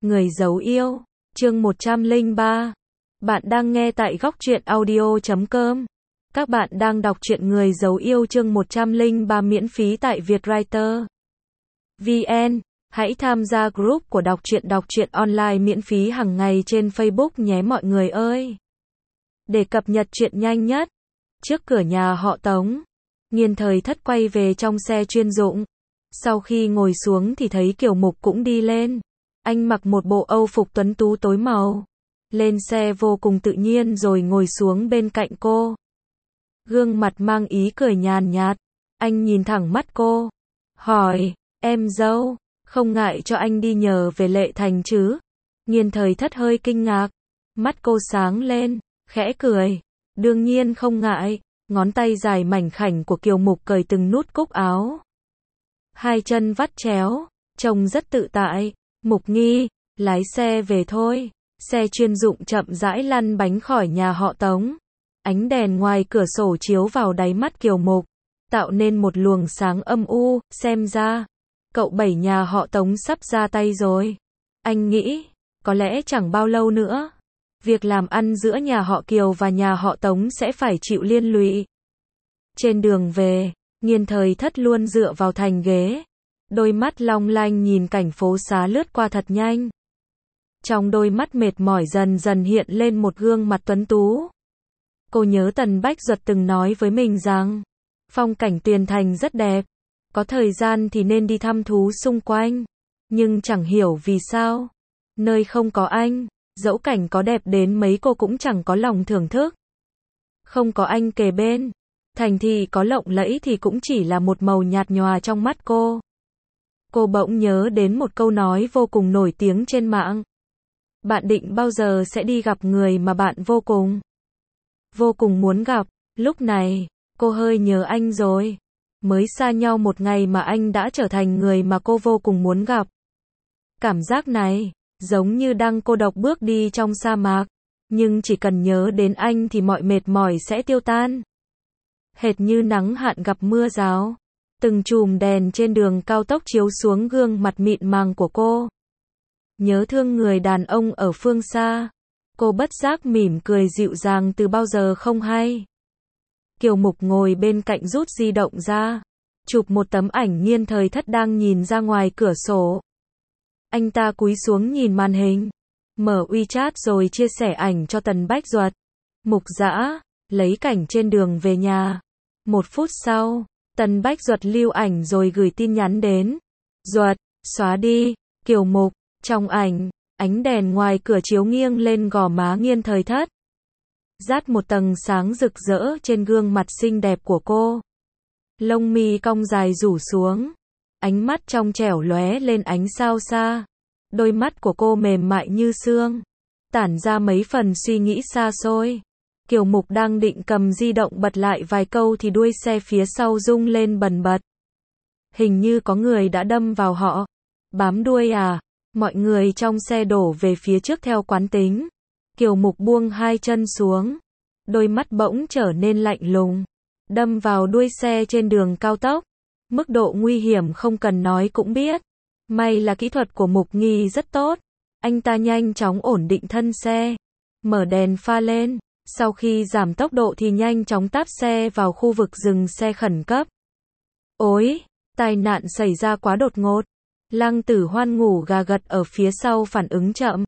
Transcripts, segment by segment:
Người giấu yêu, chương 103. Bạn đang nghe tại góc truyện audio.com. Các bạn đang đọc truyện Người giấu yêu chương 103 miễn phí tại Vietwriter VN. Hãy tham gia group của đọc truyện online miễn phí hàng ngày trên Facebook nhé mọi người ơi. Để cập nhật truyện nhanh nhất. Trước cửa nhà họ Tống, Nghiên Thời Thất quay về trong xe chuyên dụng. Sau khi ngồi xuống thì thấy Kiều Mục cũng đi lên. Anh mặc một bộ âu phục tuấn tú tối màu. Lên xe vô cùng tự nhiên rồi ngồi xuống bên cạnh cô. Gương mặt mang ý cười nhàn nhạt. Anh nhìn thẳng mắt cô. Hỏi, em dâu, không ngại cho anh đi nhờ về Lệ Thành chứ? Nghiên Thời Thất hơi kinh ngạc. Mắt cô sáng lên, khẽ cười. Đương nhiên không ngại. Ngón tay dài mảnh khảnh của Kiều Mục cởi từng nút cúc áo. Hai chân vắt chéo, trông rất tự tại. Mục Nghi, lái xe về thôi. Xe chuyên dụng chậm rãi lăn bánh khỏi nhà họ Tống. Ánh đèn ngoài cửa sổ chiếu vào đáy mắt Kiều Mục, tạo nên một luồng sáng âm u. Xem ra, cậu Bảy nhà họ Tống sắp ra tay rồi. Anh nghĩ, có lẽ chẳng bao lâu nữa, việc làm ăn giữa nhà họ Kiều và nhà họ Tống sẽ phải chịu liên lụy. Trên đường về, Nghiên Thời Thất luôn dựa vào thành ghế. Đôi mắt long lanh nhìn cảnh phố xá lướt qua thật nhanh. Trong đôi mắt mệt mỏi dần dần hiện lên một gương mặt tuấn tú. Cô nhớ Tần Bách Duật từng nói với mình rằng, phong cảnh Tuyền Thành rất đẹp. Có thời gian thì nên đi thăm thú xung quanh. Nhưng chẳng hiểu vì sao, nơi không có anh, dẫu cảnh có đẹp đến mấy cô cũng chẳng có lòng thưởng thức. Không có anh kề bên, thành thị có lộng lẫy thì cũng chỉ là một màu nhạt nhòa trong mắt cô. Cô bỗng nhớ đến một câu nói vô cùng nổi tiếng trên mạng. Bạn định bao giờ sẽ đi gặp người mà bạn vô cùng muốn gặp. Lúc này, cô hơi nhớ anh rồi. Mới xa nhau một ngày mà anh đã trở thành người mà cô vô cùng muốn gặp. Cảm giác này, giống như đang cô độc bước đi trong sa mạc. Nhưng chỉ cần nhớ đến anh thì mọi mệt mỏi sẽ tiêu tan. Hệt như nắng hạn gặp mưa rào. Từng chùm đèn trên đường cao tốc chiếu xuống gương mặt mịn màng của cô. Nhớ thương người đàn ông ở phương xa. Cô bất giác mỉm cười dịu dàng từ bao giờ không hay. Kiều Mục ngồi bên cạnh rút di động ra. Chụp một tấm ảnh Nghiên Thời Thất đang nhìn ra ngoài cửa sổ. Anh ta cúi xuống nhìn màn hình. Mở WeChat rồi chia sẻ ảnh cho Tần Bách Duật. Mục Dã, lấy cảnh trên đường về nhà. 1 phút sau, Tần Bách Duật lưu ảnh rồi gửi tin nhắn đến. Duật, xóa đi. Kiều Mục, trong ảnh, ánh đèn ngoài cửa chiếu nghiêng lên gò má Nghiên Thời Thất. Dát một tầng sáng rực rỡ trên gương mặt xinh đẹp của cô. Lông mi cong dài rủ xuống. Ánh mắt trong trẻo lóe lên ánh sao xa. Đôi mắt của cô mềm mại như sương, tản ra mấy phần suy nghĩ xa xôi. Kiều Mục đang định cầm di động bật lại vài câu thì đuôi xe phía sau rung lên bần bật. Hình như có người đã đâm vào họ. Bám đuôi à? Mọi người trong xe đổ về phía trước theo quán tính. Kiều Mục buông hai chân xuống. Đôi mắt bỗng trở nên lạnh lùng. Đâm vào đuôi xe trên đường cao tốc. Mức độ nguy hiểm không cần nói cũng biết. May là kỹ thuật của Mục Nghi rất tốt. Anh ta nhanh chóng ổn định thân xe. Mở đèn pha lên. Sau khi giảm tốc độ thì nhanh chóng táp xe vào khu vực dừng xe khẩn cấp. Ôi, tai nạn xảy ra quá đột ngột. Lăng Tử Hoan ngủ gà gật ở phía sau phản ứng chậm.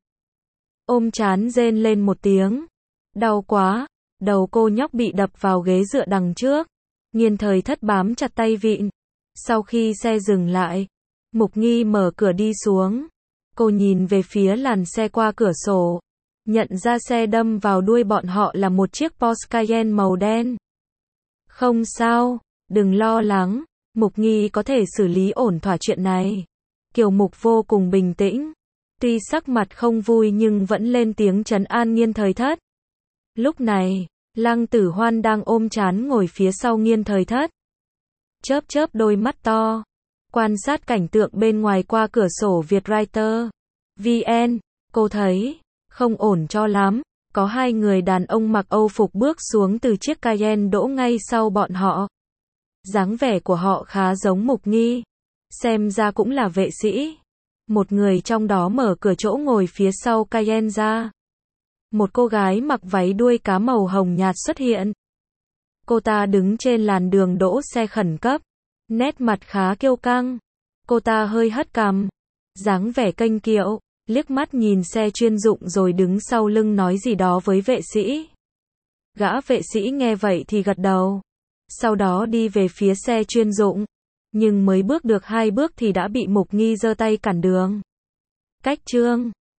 Ôm trán rên lên một tiếng. Đau quá. Đầu cô nhóc bị đập vào ghế dựa đằng trước. Nghiên Thời Thất bám chặt tay vịn. Sau khi xe dừng lại, Mục Nghi mở cửa đi xuống. Cô nhìn về phía làn xe qua cửa sổ. Nhận ra xe đâm vào đuôi bọn họ là một chiếc Porsche Cayenne màu đen. Không sao, đừng lo lắng. Mục Nghi có thể xử lý ổn thỏa chuyện này. Kiều Mục vô cùng bình tĩnh. Tuy sắc mặt không vui nhưng vẫn lên tiếng trấn an Nghiên Thời Thất. Lúc này, Lăng Tử Hoan đang ôm trán ngồi phía sau Nghiên Thời Thất. Chớp đôi mắt to. Quan sát cảnh tượng bên ngoài qua cửa sổ Vietwriter VN. Cô thấy không ổn cho lắm. Có hai người đàn ông mặc âu phục bước xuống từ chiếc Cayenne đỗ ngay sau bọn họ. Dáng vẻ của họ khá giống Mục Nghi. Xem ra cũng là vệ sĩ. Một người trong đó mở cửa chỗ ngồi phía sau Cayenne ra. Một cô gái mặc váy đuôi cá màu hồng nhạt xuất hiện. Cô ta đứng trên làn đường đỗ xe khẩn cấp. Nét mặt khá kiêu căng. Cô ta hơi hất cằm. Dáng vẻ kênh kiệu. Liếc mắt nhìn xe chuyên dụng rồi đứng sau lưng nói gì đó với vệ sĩ. Gã vệ sĩ nghe vậy thì gật đầu. Sau đó đi về phía xe chuyên dụng. Nhưng mới bước được 2 bước thì đã bị Mục Nghi giơ tay cản đường. Cách Trương